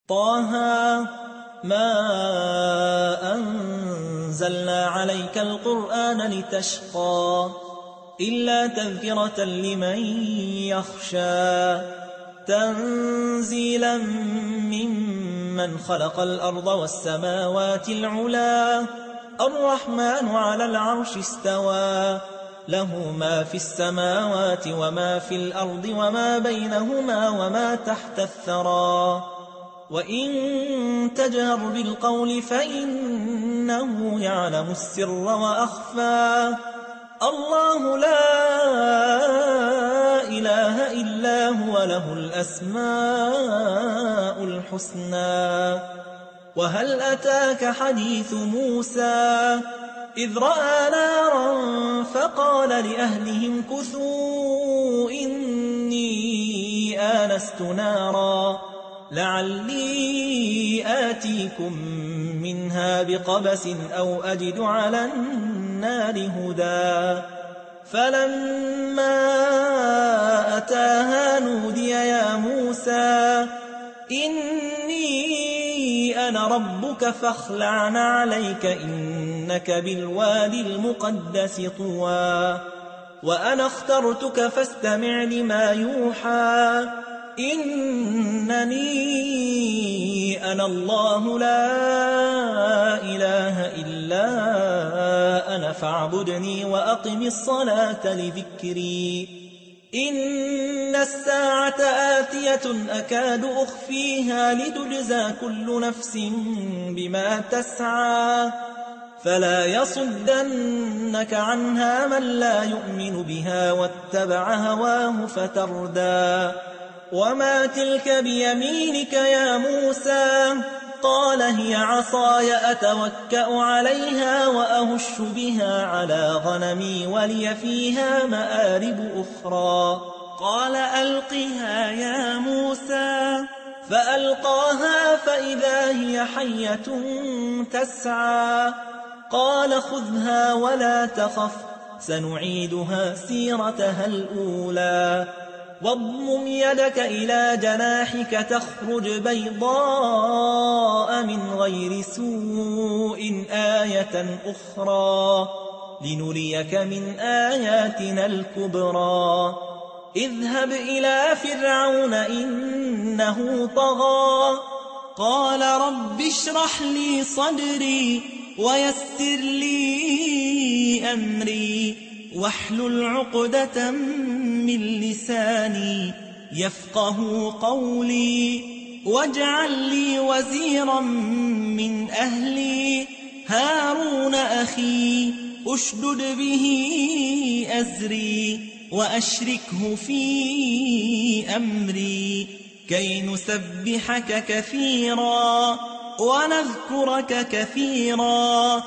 طه ما أنزلنا عليك القرآن لتشقى إلا تذكرة لمن يخشى تنزيلا ممن خلق الأرض والسماوات العلا الرحمن على العرش استوى له ما في السماوات وما في الأرض وما بينهما وما تحت الثرى وإن تجهر بالقول فإنه يعلم السر وأخفى الله لا إله إلا هو له الأسماء الحسنى وهل أتاك حديث موسى إذ رأى نارا فقال لأهلهم كثوا إني آنست نارا لعلي آتيكم منها بقبس أو أجد على النار هدى فلما أتاها نودي يا موسى إني أنا ربك فاخلع عليك إنك بالوادي المقدس طوى وأنا اخترتك فاستمع لما يوحى إنني أنا الله لا إله إلا أنا فاعبدني وأقم الصلاة لذكري إن الساعة آتية أكاد أخفيها لتجزى كل نفس بما تسعى فلا يصدنك عنها من لا يؤمن بها واتبع هواه فتردى وما تلك بيمينك يا موسى قال هي عصاي أتوكأ عليها وأهش بها على غنمي ولي فيها مآرب أخرى قال ألقها يا موسى فألقاها فإذا هي حية تسعى قال خذها ولا تخف سنعيدها سيرتها الأولى واضمم يدك إلى جناحك تخرج بيضاء من غير سوء آية أخرى لنريك من آياتنا الكبرى اذهب إلى فرعون إنه طغى قال رب اشرح لي صدري ويسر لي أمري واحلل عقدة من لساني يفقه قولي واجعل لي وزيرا من أهلي هارون أخي أشدد به أزري وأشركه في أمري كي نسبحك كثيرا ونذكرك كثيرا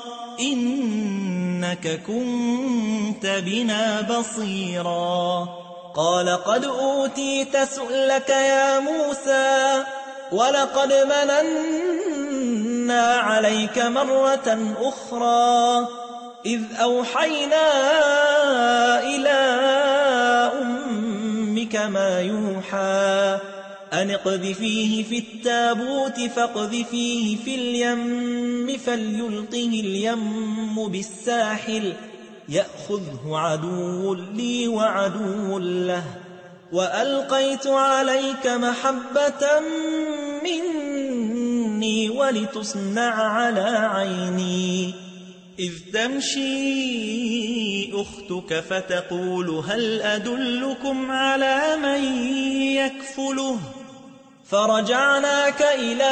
إنك كنت بنا بصيرا قال قد أوتيت سؤلك يا موسى ولقد مننا عليك مرة أخرى إذ أوحينا إلى أمك ما يوحى أن اقذفيه في التابوت فاقذفيه في اليم فليلقه اليم بالساحل يأخذه عدو لي وعدو له وألقيت عليك محبة مني ولتصنع على عيني إذ تمشي أختك فتقول هل أدلكم على من يكفله فرجعناك إلى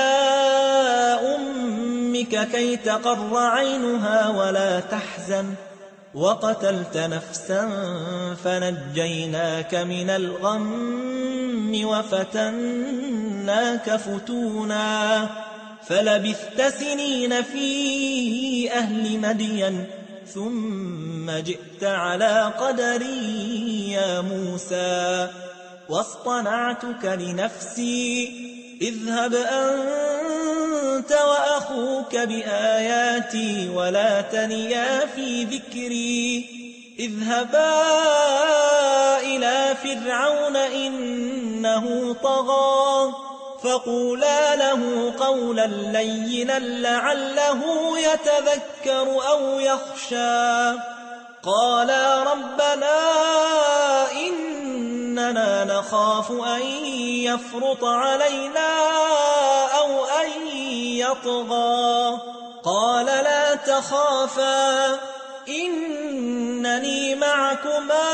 أمك كي تقر عينها ولا تحزن وقتلت نفسا فنجيناك من الغم وفتناك فتونا فلبثت سنين في أهل مدين ثم جئت على قدري يا موسى واصطنعتك لنفسي اذهب أنت وأخوك بآياتي ولا تنيا في ذكري اذهبا إلى فرعون إنه طغى فقولا له قولا لينا لعله يتذكر أو يخشى قالا ربنا إننا نخاف أن يفرط علينا أو أن يطغى قال لا تخافا إنني معكما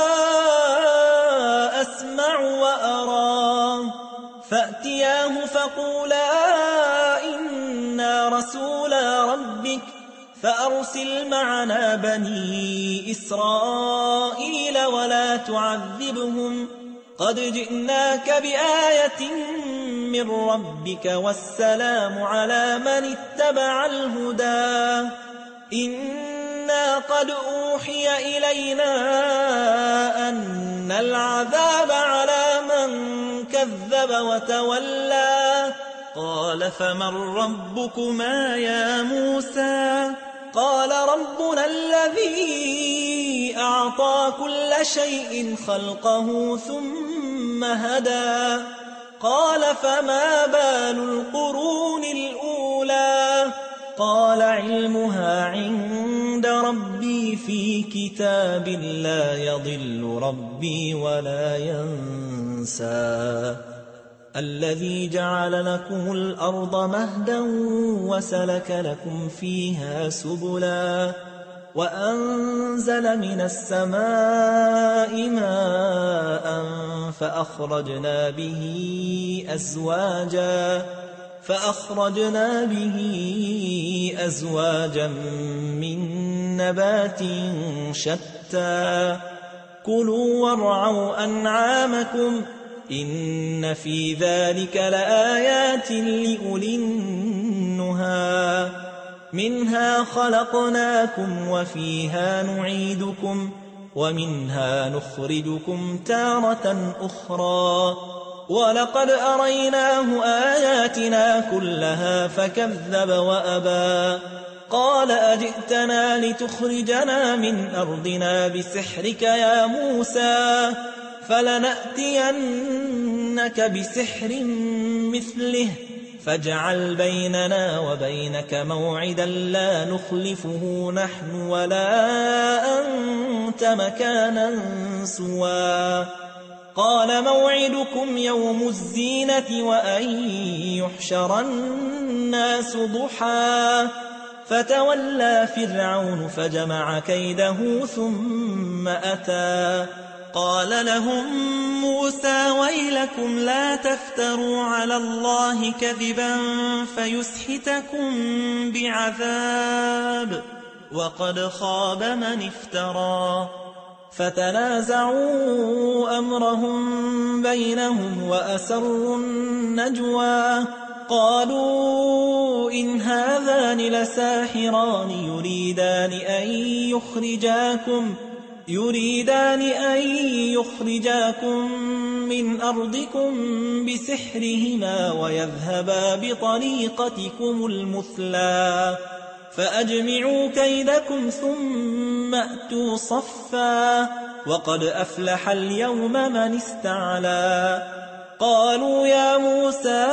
أسمع وأرى فأتياه فقولا إنا رسولا ربك فأرسل معنا بني إسرائيل ولا تعذبهم قد جئناك بآية من ربك والسلام على من اتبع الهدى إنا قد أوحي إلينا أن العذاب على من كذب وتولى قال فمن ربكما يا موسى قال ربنا الذي أعطى كل شيء خلقه ثم هدى قال فما بال القرون الأولى قال علمها عند ربي في كتاب لا يضل ربي ولا ينسى الذي جعل لكم الأرض مهدا وسلك لكم فيها سبلا وأنزل من السماء ماء فأخرجنا به أزواجا من نبات شتى كلوا وارعوا أنعامكم إن في ذلك لآيات لأولي النهى منها خلقناكم وفيها نعيدكم ومنها نخرجكم تارة أخرى ولقد أريناه آياتنا كلها فكذب وأبى قال أجئتنا لتخرجنا من أرضنا بسحرك يا موسى فلنأتينك بسحر مثله فاجعل بيننا وبينك موعدا لا نخلفه نحن ولا أنت مكانا سوى قال موعدكم يوم الزينة وأن يحشر الناس ضحى فتولى فرعون فجمع كيده ثم أتى قال لهم موسى ويلكم لا تفتروا على الله كذبا فيسحتكم بعذاب وقد خاب من افترى فتنازعوا أمرهم بينهم وأسروا النجوى قالوا إن هذان لساحران يريدان أن يخرجاكم من أرضكم بسحرهما ويذهبا بطريقتكم المثلى فأجمعوا كيدكم ثم أتوا صفا وقد أفلح اليوم من استعلى قالوا يا موسى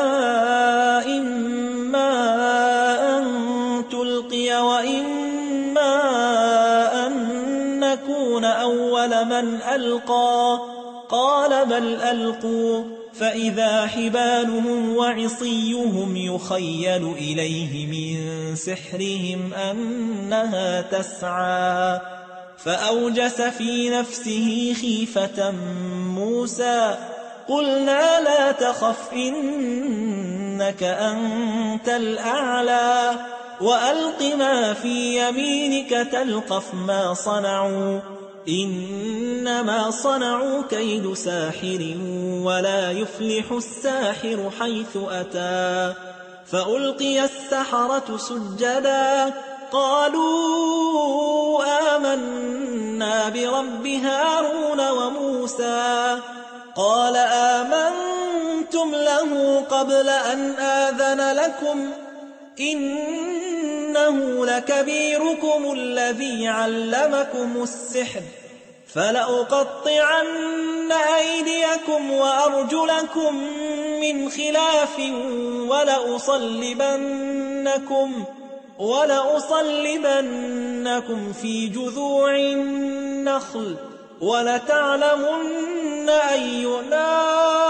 إما أن تلقي وإما أن نكون أول من ألقى قال بل ألقوا فإذا حبالهم وعصيهم يخيل إليه من سحرهم أنها تسعى فأوجس في نفسه خيفة موسى قلنا لا تخف إنك أنت الأعلى وألق ما في يمينك تلقف ما صنعوا إنما صنعوا كيد ساحر ولا يفلح الساحر حيث أتى فألقي السحرة سجدا قالوا آمنا برب هارون وموسى قال آمنتم له قبل أن آذن لكم إنه لكبيركم الذي علمكم السحر فلأقطعن أيديكم وأرجلكم من خلاف ولأصلبنكم في جذوع النخل ولتعلمن أينا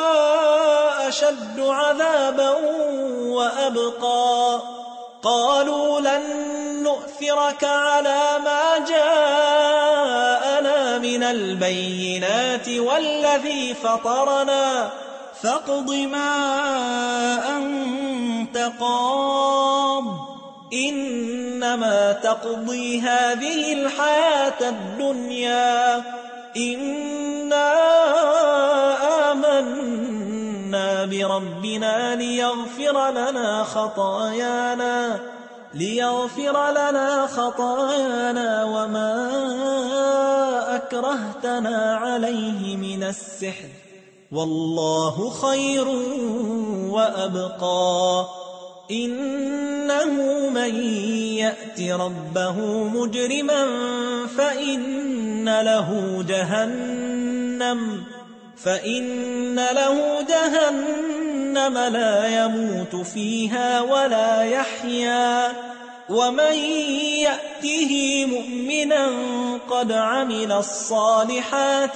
أشد عذابا وأبقى قالوا لن نؤثرك على ما جاءنا من البينات والذي فطرنا فاقض ما أنت قاض إنما تقضي هذه الحياة الدنيا إنا آمنا بربنا ليغفر لنا خطايانا وما أكرهتنا عليه من السحر والله خير وأبقى إنه من يأت ربه مجرما فإن له جهنم لا يموت فيها ولا يحيا ومن يأته مؤمنا قد عمل الصالحات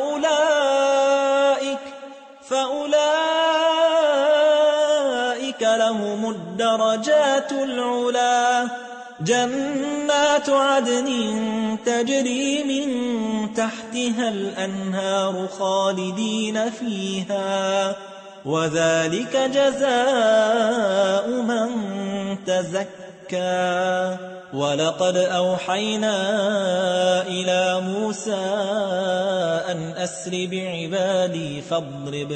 فأولئك لهم الدرجات العلا جنات عدن تجري من تحتها الأنهار خالدين فيها وذلك جزاء من تزكى ولقد أوحينا إلى موسى أن أسر بعبادي فاضرب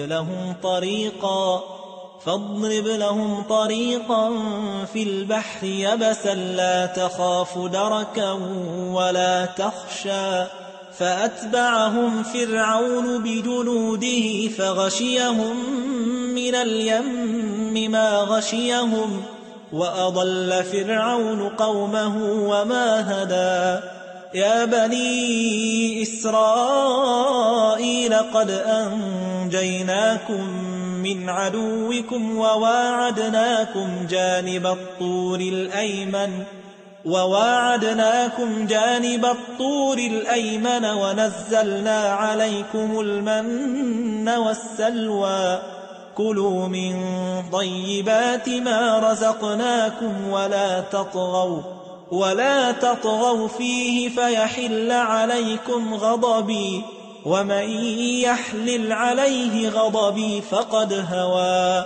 لهم طريقا في البحر يبسا لا تخاف دركا ولا تخشى فأتبعهم فرعون بجنوده فغشيهم من اليم ما غشيهم وأضل فرعون قومه وما هدى يا بني إسرائيل قد أنجيناكم من عدوكم وواعدناكم جانب الطور الأيمن ونزلنا عليكم المن والسلوى كلوا من طيبات ما رزقناكم ولا تطغوا فيه فيحل عليكم غضبي ومن يحلل عليه غضبي فقد هوى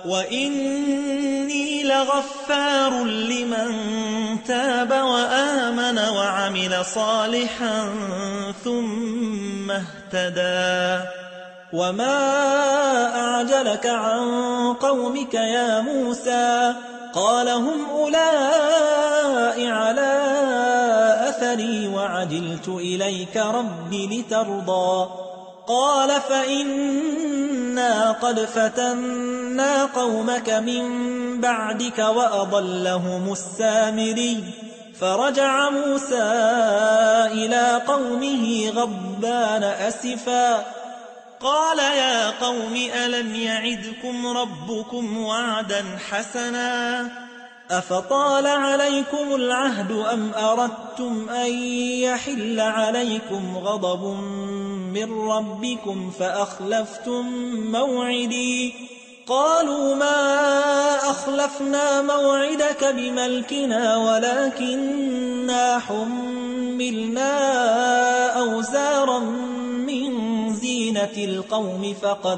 وإني لغفار لمن تاب وآمن وعمل صالحا ثم اهتدى وما أعجلك عن قومك يا موسى قال هم أولئك على أثري وعجلت إليك رب لترضى قال فإنا قد فتنا قومك من بعدك وأضلهم السامري فرجع موسى إلى قومه غضبان أسفا قال يا قوم ألم يعدكم ربكم وعدا حسنا أفطال عليكم العهد أم أردتم أن يحل عليكم غضب من ربكم فأخلفتم موعدي قالوا ما أخلفنا موعدك بملكنا ولكننا حملنا أوزارا من زينة القوم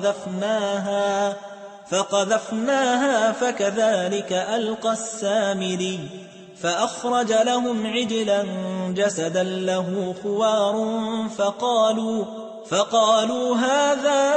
فقذفناها فكذلك ألقى السامري فأخرج لهم عجلا جسدا له خوار فقالوا هذا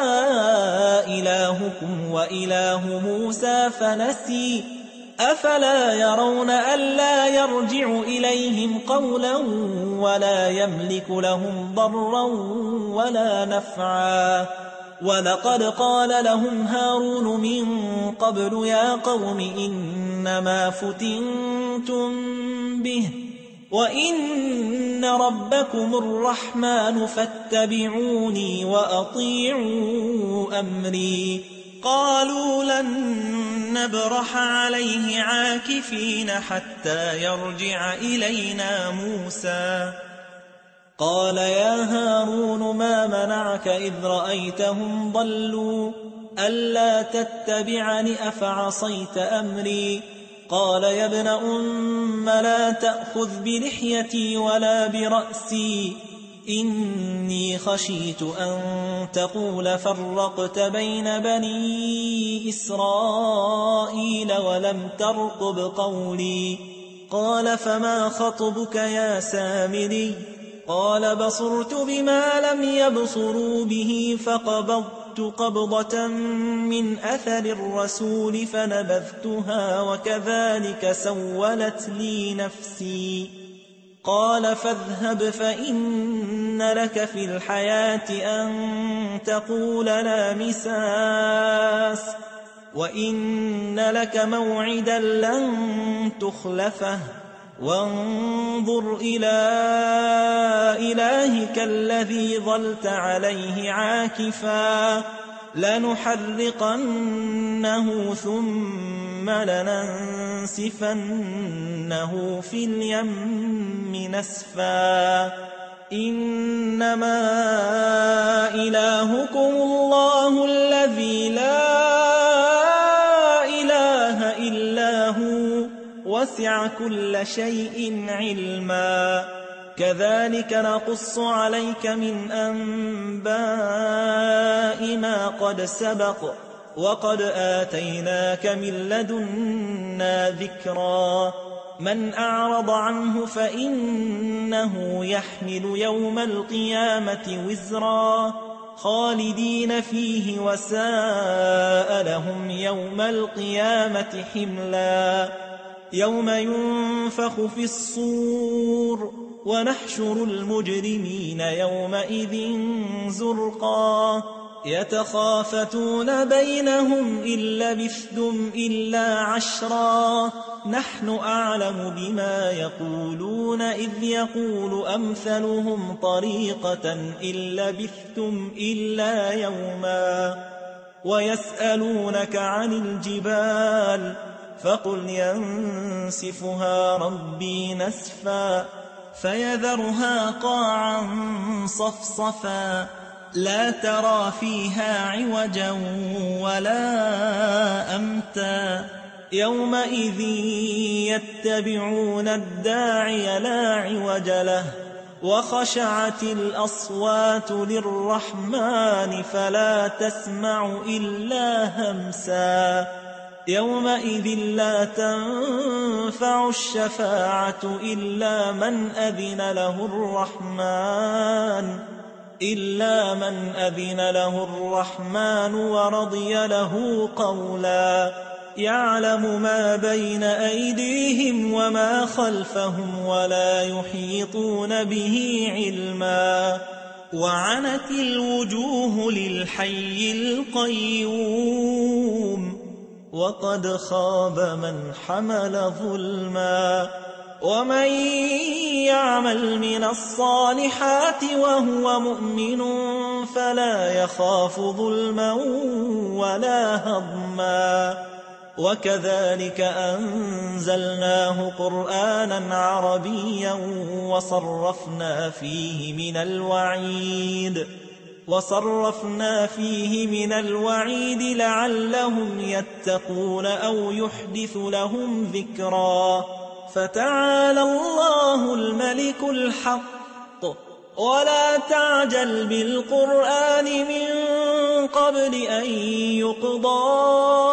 إلهكم وإله موسى فنسي أفلا يرون ألا يرجع إليهم قولا ولا يملك لهم ضرا ولا نفعا ولقد قال لهم هارون من قبل يا قوم إنما فتنتم به وإن ربكم الرحمن فاتبعوني وأطيعوا أمري قالوا لن نبرح عليه عاكفين حتى يرجع إلينا موسى قال يا هارون ما منعك إذ رأيتهم ضلوا ألا تتبعني أفعصيت أمري قال يا ابن أم لا تأخذ بلحيتي ولا برأسي إني خشيت أن تقول فرقت بين بني إسرائيل ولم ترقب قولي قال فما خطبك يا سامري قال بصرت بما لم يبصروا به فقبضت قبضة من أثر الرسول فنبذتها وكذلك سولت لي نفسي قال فاذهب فإن لك في الحياة أن تقول لا مساس وإن لك موعدا لن تخلفه وانظر إلى إلهك الذي ظلت عليه عاكفا لنحرقنه ثم لننسفنه في اليم نسفا إنما إلهكم الله الذي لا إله إلا هو وسع كل شيء علما كذلك نقص عليك من أنباء ما قد سبق وقد آتيناك من لدنا ذكرا من أعرض عنه فإنه يحمل يوم القيامة وزرا خالدين فيه وساء لهم يوم القيامة حملا يوم ينفخ في الصور ونحشر المجرمين يومئذ زرقا يتخافتون بينهم إن لبثتم إلا عشرا نحن أعلم بما يقولون إذ يقول أمثلهم طريقة إن لبثتم إلا يوما ويسألونك عن الجبال فقل ينسفها ربي نسفا فيذرها قاعا صفصفا لا ترى فيها عوجا ولا أمتا يومئذ يتبعون الداعي لا عوج له وخشعت الأصوات للرحمن فلا تسمع إلا همسا يومئذ لا تنفع الشفاعة إلا من أذن له الرحمن ورضي له قولا يعلم ما بين أيديهم وما خلفهم ولا يحيطون به علما وعنت الوجوه للحي القيوم وقد خاب من حمل ظلما ومن يعمل من الصالحات وهو مؤمن فلا يخاف ظلما ولا هضما وكذلك أنزلناه قرآنا عربيا وصرفنا فيه من الوعيد لعلهم يتقون أو يحدث لهم ذكرا فتعالى الله الملك الحق ولا تعجل بالقرآن من قبل أن يقضى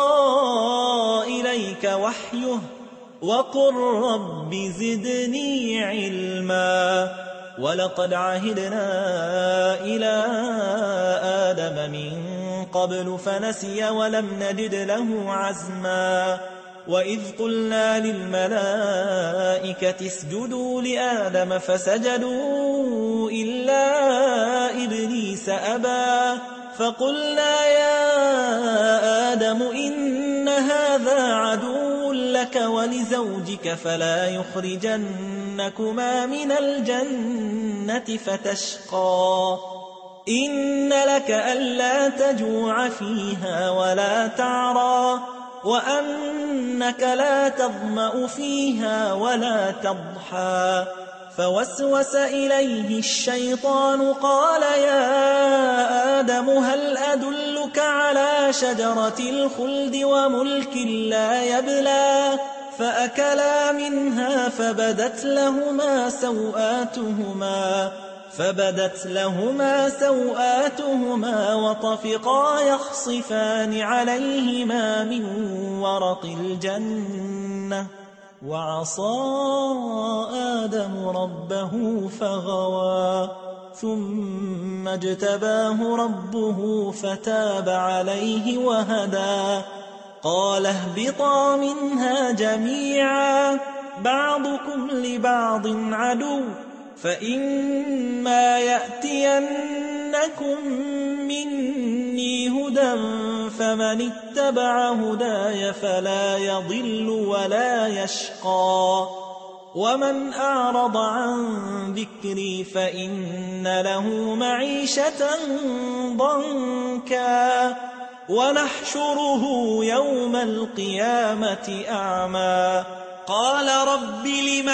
إليك وحيه وقل رب زدني علما ولقد عهدنا إلى آدم من قبل فنسي ولم نجد له عزما وإذ قلنا للملائكة اسجدوا لآدم فسجدوا إلا إبليس أبى فقلنا يا آدم إن هذا عدو لك ولزوجك فلا يخرجنكما من الجنة فتشقى إن لك ألا تجوع فيها ولا تعرى وأنك لا تظمأ فيها ولا تضحى فوسوس إليه الشيطان قال يا آدم هل أدلك على شجرة الخلد وملك لا يبلى فأكلا منها فبدت لهما سوآتهما وطفقا يخصفان عليهما من ورق الجنة وعصى آدم ربه فغوى ثم اجتباه ربه فتاب عليه وهدى قال اهبطا منها جميعا بعضكم لبعض عدو فإما يأتينكم مني هدى فمن اتبع هداي فلا يضل ولا يشقى ومن أعرض عن ذكري فإن له معيشة ضنكا ونحشره يوم القيامة أعمى قال رب لم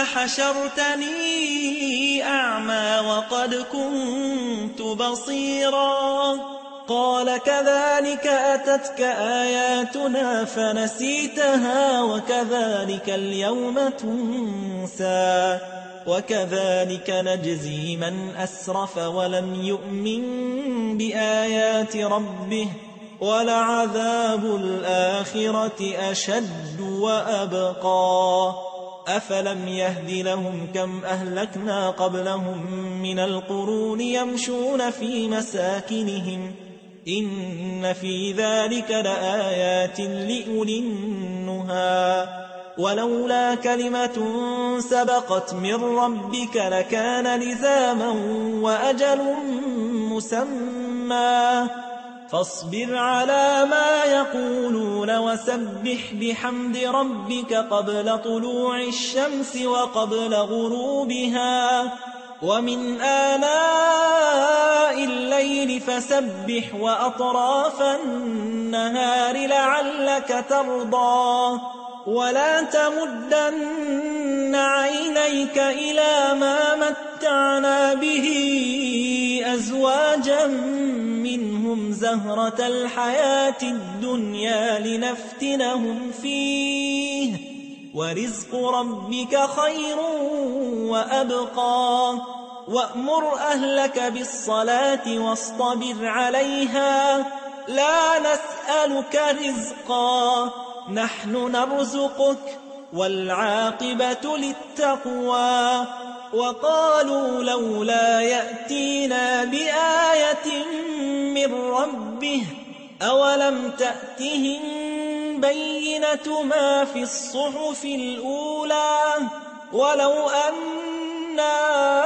حشرتني أعمى وقد كنت بصيرا قال كذلك أتتك آياتنا فنسيتها وكذلك اليوم تنسى وكذلك نجزي من أسرف ولم يؤمن بآيات ربه ولعذاب الآخرة أشد وأبقى أفلم يهد لهم كم أهلكنا قبلهم من القرون يمشون في مساكنهم إن في ذلك لآيات لأولي النهى ولولا كلمة سبقت من ربك لكان لزاما وأجل مسمى فاصبر على ما يقولون وسبح بحمد ربك قبل طلوع الشمس وقبل غروبها ومن آلاء الليل فسبح وأطراف النهار لعلك ترضى ولا تمدن عينيك إلى ما متعنا به أزواجا منهم زهرة الحياة الدنيا لنفتنهم فيه ورزق ربك خير وأبقى وأمر أهلك بالصلاة واصطبر عليها لا نسألك رزقا نحن نرزقك والعاقبة للتقوى وقالوا لولا يأتينا بآية من ربه أولم تأتهم بينة ما في الصحف الأولى ولو أنا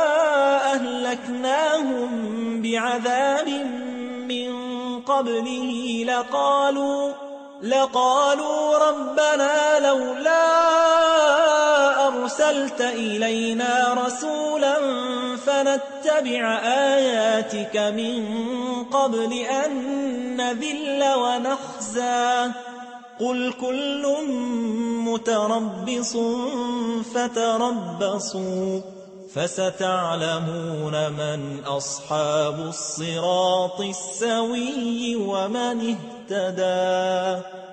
أهلكناهم بعذاب من قبله لقالوا ربنا لولا أرسلت إلينا رسولا فنتبع آياتك من قبل أن نذل ونخزى قل كل متربص فتربصوا فستعلمون من أصحاب الصراط السوي ومن اهتدى